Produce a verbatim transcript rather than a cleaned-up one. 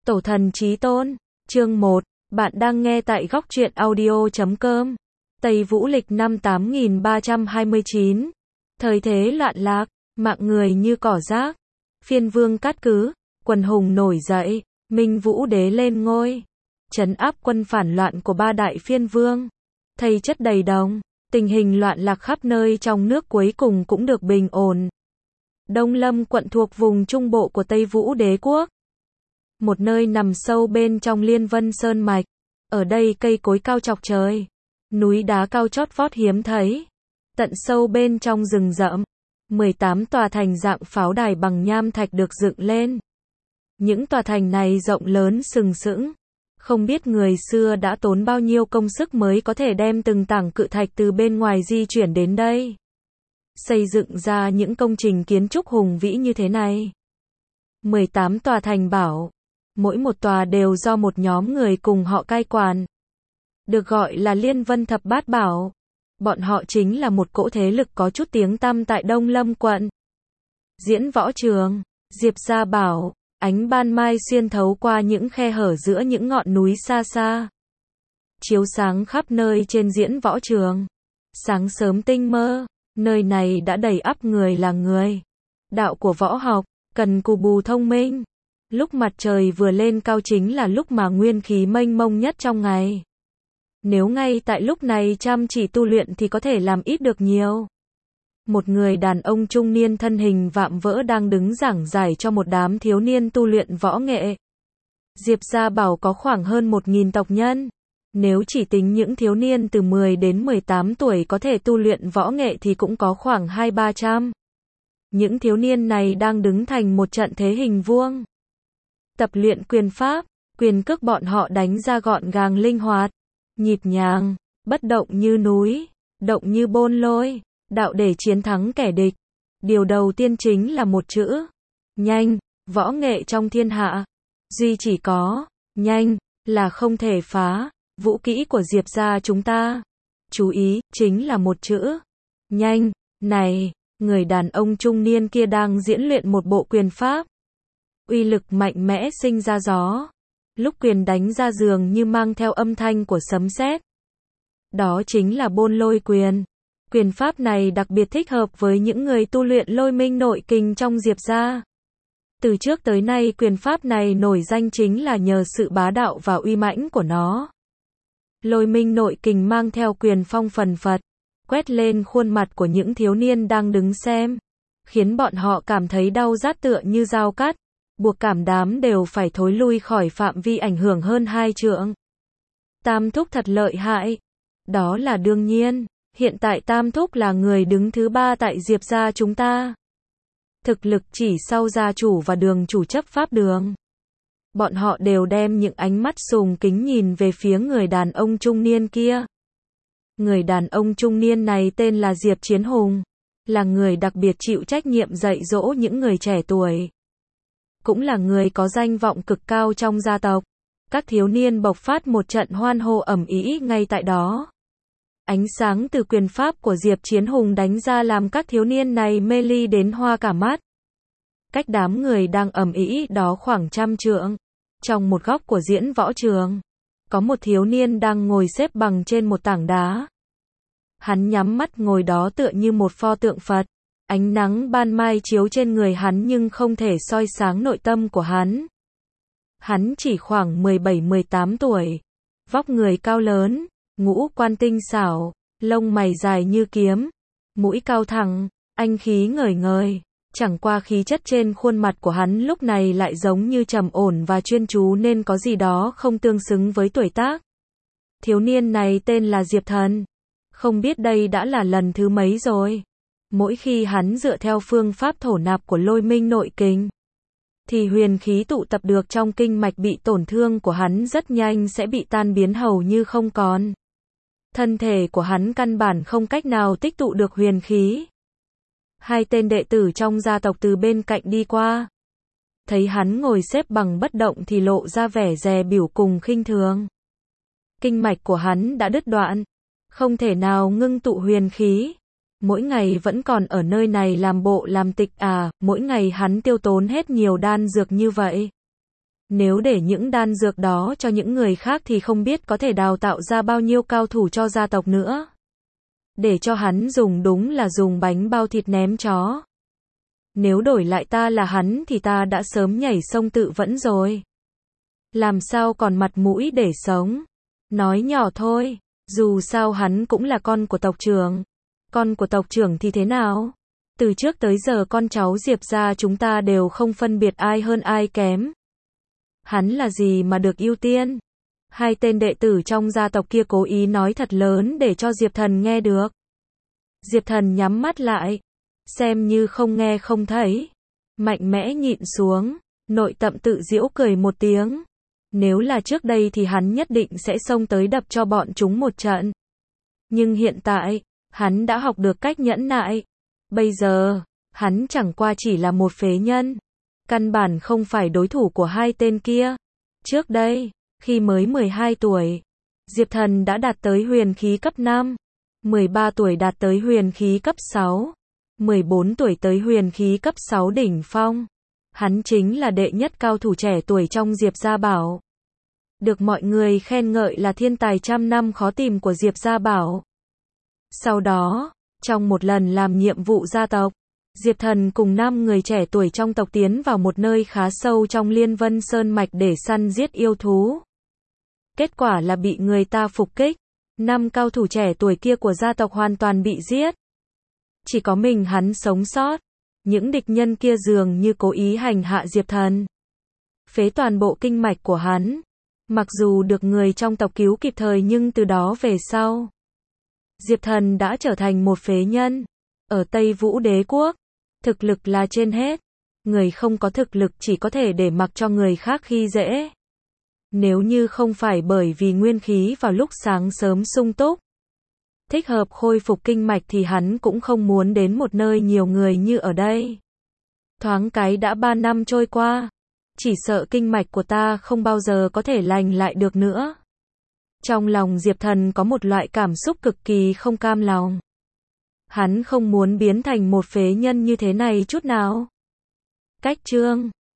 Tổ thần chí tôn, chương một, bạn đang nghe tại góc truyện audio chấm com. Tây Vũ lịch năm tám nghìn ba trăm hai mươi chín. Thời thế loạn lạc, mạng người như cỏ rác. Phiên vương cát cứ, quần hùng nổi dậy, Minh Vũ đế lên ngôi. Trấn áp quân phản loạn của ba đại phiên vương. Thây chất đầy đồng, tình hình loạn lạc khắp nơi trong nước cuối cùng cũng được bình ổn. Đông Lâm quận thuộc vùng trung bộ của Tây Vũ đế quốc. Một nơi nằm sâu bên trong Liên Vân Sơn Mạch. Ở đây cây cối cao chọc trời. Núi đá cao chót vót hiếm thấy. Tận sâu bên trong rừng rậm. mười tám tòa thành dạng pháo đài bằng nham thạch được dựng lên. Những tòa thành này rộng lớn sừng sững. Không biết người xưa đã tốn bao nhiêu công sức mới có thể đem từng tảng cự thạch từ bên ngoài di chuyển đến đây. Xây dựng ra những công trình kiến trúc hùng vĩ như thế này. mười tám tòa thành bảo. Mỗi một tòa đều do một nhóm người cùng họ cai quản. Được gọi là Liên Vân Thập Bát Bảo. Bọn họ chính là một cỗ thế lực có chút tiếng tăm tại Đông Lâm quận. Diễn võ trường, Diệp Gia bảo, ánh ban mai xuyên thấu qua những khe hở giữa những ngọn núi xa xa. Chiếu sáng khắp nơi trên diễn võ trường. Sáng sớm tinh mơ, nơi này đã đầy ắp người là người. Đạo của võ học, cần cù bù thông minh. Lúc mặt trời vừa lên cao chính là lúc mà nguyên khí mênh mông nhất trong ngày. Nếu ngay tại lúc này chăm chỉ tu luyện thì có thể làm ít được nhiều. Một người đàn ông trung niên thân hình vạm vỡ đang đứng giảng giải cho một đám thiếu niên tu luyện võ nghệ. Diệp Gia bảo có khoảng hơn một nghìn tộc nhân. Nếu chỉ tính những thiếu niên từ mười đến mười tám tuổi có thể tu luyện võ nghệ thì cũng có khoảng hai ba trăm. Những thiếu niên này đang đứng thành một trận thế hình vuông. Tập luyện quyền pháp, quyền cước bọn họ đánh ra gọn gàng linh hoạt, nhịp nhàng, bất động như núi, động như bôn lôi, đạo để chiến thắng kẻ địch. Điều đầu tiên chính là một chữ, nhanh. Võ nghệ trong thiên hạ, duy chỉ có, nhanh, là không thể phá. Vũ kỹ của Diệp Gia chúng ta, chú ý, chính là một chữ, nhanh. Này, người đàn ông trung niên kia đang diễn luyện một bộ quyền pháp. Uy lực mạnh mẽ sinh ra gió. Lúc quyền đánh ra dường như mang theo âm thanh của sấm sét. Đó chính là bôn lôi quyền. Quyền pháp này đặc biệt thích hợp với những người tu luyện lôi minh nội kình trong Diệp Gia. Từ trước tới nay quyền pháp này nổi danh chính là nhờ sự bá đạo và uy mãnh của nó. Lôi minh nội kình mang theo quyền phong phần phật, quét lên khuôn mặt của những thiếu niên đang đứng xem, khiến bọn họ cảm thấy đau rát tựa như dao cắt. Buộc cảm đám đều phải thối lui khỏi phạm vi ảnh hưởng hơn hai trượng. Tam Thúc thật lợi hại. Đó là đương nhiên, hiện tại Tam Thúc là người đứng thứ ba tại Diệp Gia chúng ta. Thực lực chỉ sau gia chủ và đường chủ chấp pháp đường. Bọn họ đều đem những ánh mắt sùng kính nhìn về phía người đàn ông trung niên kia. Người đàn ông trung niên này tên là Diệp Chiến Hùng, là người đặc biệt chịu trách nhiệm dạy dỗ những người trẻ tuổi. Cũng là người có danh vọng cực cao trong gia tộc. Các thiếu niên bộc phát một trận hoan hô ầm ĩ ngay tại đó. Ánh sáng từ quyền pháp của Diệp Chiến Hùng đánh ra làm các thiếu niên này mê ly đến hoa cả mắt. Cách đám người đang ầm ĩ đó khoảng trăm trượng. Trong một góc của diễn võ trường, có một thiếu niên đang ngồi xếp bằng trên một tảng đá. Hắn nhắm mắt ngồi đó tựa như một pho tượng Phật. Ánh nắng ban mai chiếu trên người hắn nhưng không thể soi sáng nội tâm của hắn. Hắn chỉ khoảng mười bảy mười tám tuổi. Vóc người cao lớn, ngũ quan tinh xảo, lông mày dài như kiếm, mũi cao thẳng, anh khí ngời ngời. Chẳng qua khí chất trên khuôn mặt của hắn lúc này lại giống như trầm ổn và chuyên chú nên có gì đó không tương xứng với tuổi tác. Thiếu niên này tên là Diệp Thần. Không biết đây đã là lần thứ mấy rồi. Mỗi khi hắn dựa theo phương pháp thổ nạp của lôi minh nội kình, thì huyền khí tụ tập được trong kinh mạch bị tổn thương của hắn rất nhanh sẽ bị tan biến hầu như không còn. Thân thể của hắn căn bản không cách nào tích tụ được huyền khí. Hai tên đệ tử trong gia tộc từ bên cạnh đi qua. Thấy hắn ngồi xếp bằng bất động thì lộ ra vẻ dè bỉu cùng khinh thường. Kinh mạch của hắn đã đứt đoạn, không thể nào ngưng tụ huyền khí. Mỗi ngày vẫn còn ở nơi này làm bộ làm tịch à, mỗi ngày hắn tiêu tốn hết nhiều đan dược như vậy. Nếu để những đan dược đó cho những người khác thì không biết có thể đào tạo ra bao nhiêu cao thủ cho gia tộc nữa. Để cho hắn dùng đúng là dùng bánh bao thịt ném chó. Nếu đổi lại ta là hắn thì ta đã sớm nhảy sông tự vẫn rồi. Làm sao còn mặt mũi để sống. Nói nhỏ thôi, dù sao hắn cũng là con của tộc trưởng. Con của tộc trưởng thì thế nào? Từ trước tới giờ con cháu Diệp gia chúng ta đều không phân biệt ai hơn ai kém. Hắn là gì mà được ưu tiên? Hai tên đệ tử trong gia tộc kia cố ý nói thật lớn để cho Diệp Thần nghe được. Diệp Thần nhắm mắt lại, xem như không nghe không thấy. Mạnh mẽ nhịn xuống, nội tâm tự giễu cười một tiếng. Nếu là trước đây thì hắn nhất định sẽ xông tới đập cho bọn chúng một trận. Nhưng hiện tại, hắn đã học được cách nhẫn nại. Bây giờ, hắn chẳng qua chỉ là một phế nhân. Căn bản không phải đối thủ của hai tên kia. Trước đây, khi mới mười hai tuổi, Diệp Thần đã đạt tới huyền khí cấp năm. mười ba tuổi đạt tới huyền khí cấp sáu. mười bốn tuổi tới huyền khí cấp sáu đỉnh phong. Hắn chính là đệ nhất cao thủ trẻ tuổi trong Diệp Gia Bảo. Được mọi người khen ngợi là thiên tài trăm năm khó tìm của Diệp Gia Bảo. Sau đó, trong một lần làm nhiệm vụ gia tộc, Diệp Thần cùng năm người trẻ tuổi trong tộc tiến vào một nơi khá sâu trong Liên Vân Sơn Mạch để săn giết yêu thú. Kết quả là bị người ta phục kích. Năm cao thủ trẻ tuổi kia của gia tộc hoàn toàn bị giết. Chỉ có mình hắn sống sót. Những địch nhân kia dường như cố ý hành hạ Diệp Thần. Phế toàn bộ kinh mạch của hắn. Mặc dù được người trong tộc cứu kịp thời nhưng từ đó về sau, Diệp Thần đã trở thành một phế nhân. Ở Tây Vũ Đế Quốc, thực lực là trên hết. Người không có thực lực chỉ có thể để mặc cho người khác khi dễ. Nếu như không phải bởi vì nguyên khí vào lúc sáng sớm sung túc, thích hợp khôi phục kinh mạch thì hắn cũng không muốn đến một nơi nhiều người như ở đây. Thoáng cái đã ba năm trôi qua, chỉ sợ kinh mạch của ta không bao giờ có thể lành lại được nữa. Trong lòng Diệp Thần có một loại cảm xúc cực kỳ không cam lòng. Hắn không muốn biến thành một phế nhân như thế này chút nào. Cách chương